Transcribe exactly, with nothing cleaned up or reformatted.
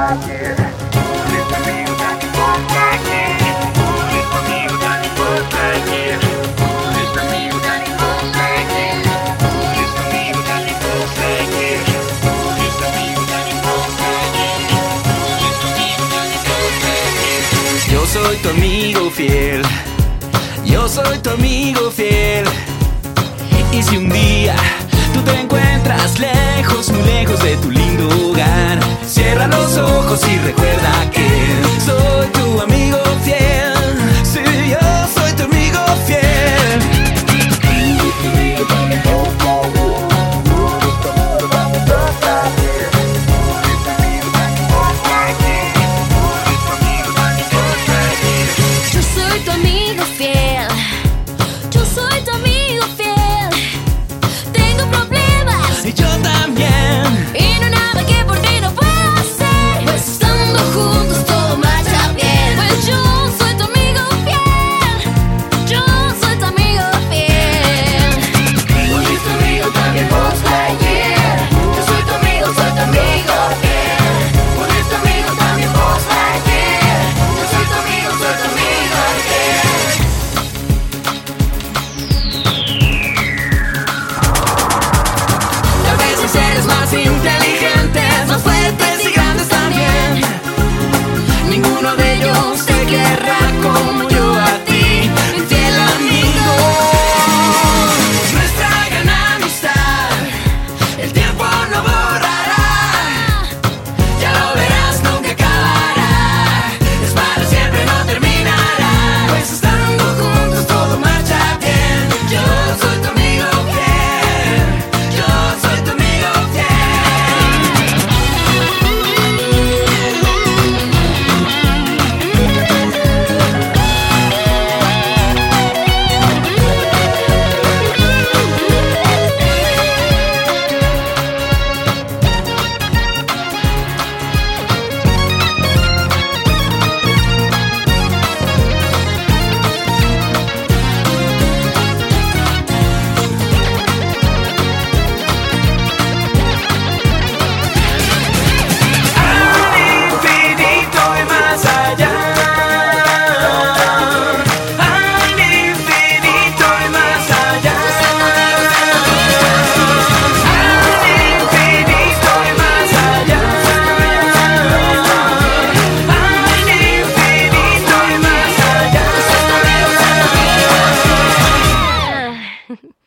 Yo soy tu amigo fiel, yo soy tu amigo fiel. Y si un día tú te encuentras lejos, muy lejos de tu lindo hogar, cierra los ojos y recuerda que soy tu amigo fiel. Sí, yo soy tu amigo fiel. Yo soy tu amigo fiel, yo soy tu amigo fiel. Tengo problemas Y yo también. y no hay nada que por ti no puedo hacer. Pues estando juntos todo marcha bien. Pues yo soy tu amigo fiel, yo soy tu amigo fiel. Porque tu amigo también vos ayer. Yo soy tu amigo, soy tu amigo fiel. Porque tu amigo también vos ayer. Yo soy tu amigo, soy tu amigo fiel. Tal vez hay seres más inteligentes, más fuertes y grandes también. Ninguno de ellos te querrá como yo a ti, mi fiel amigo. Nuestra gran amistad, el tiempo no borrará. Ya lo verás, nunca acabará. Es para siempre, no terminará. Pues estando juntos todo marcha bien. Yo soy tu amigo fiel, yo soy tu amigo fiel. Al infinito y más allá, al infinito y más allá, al infinito y más allá, al infinito y más allá.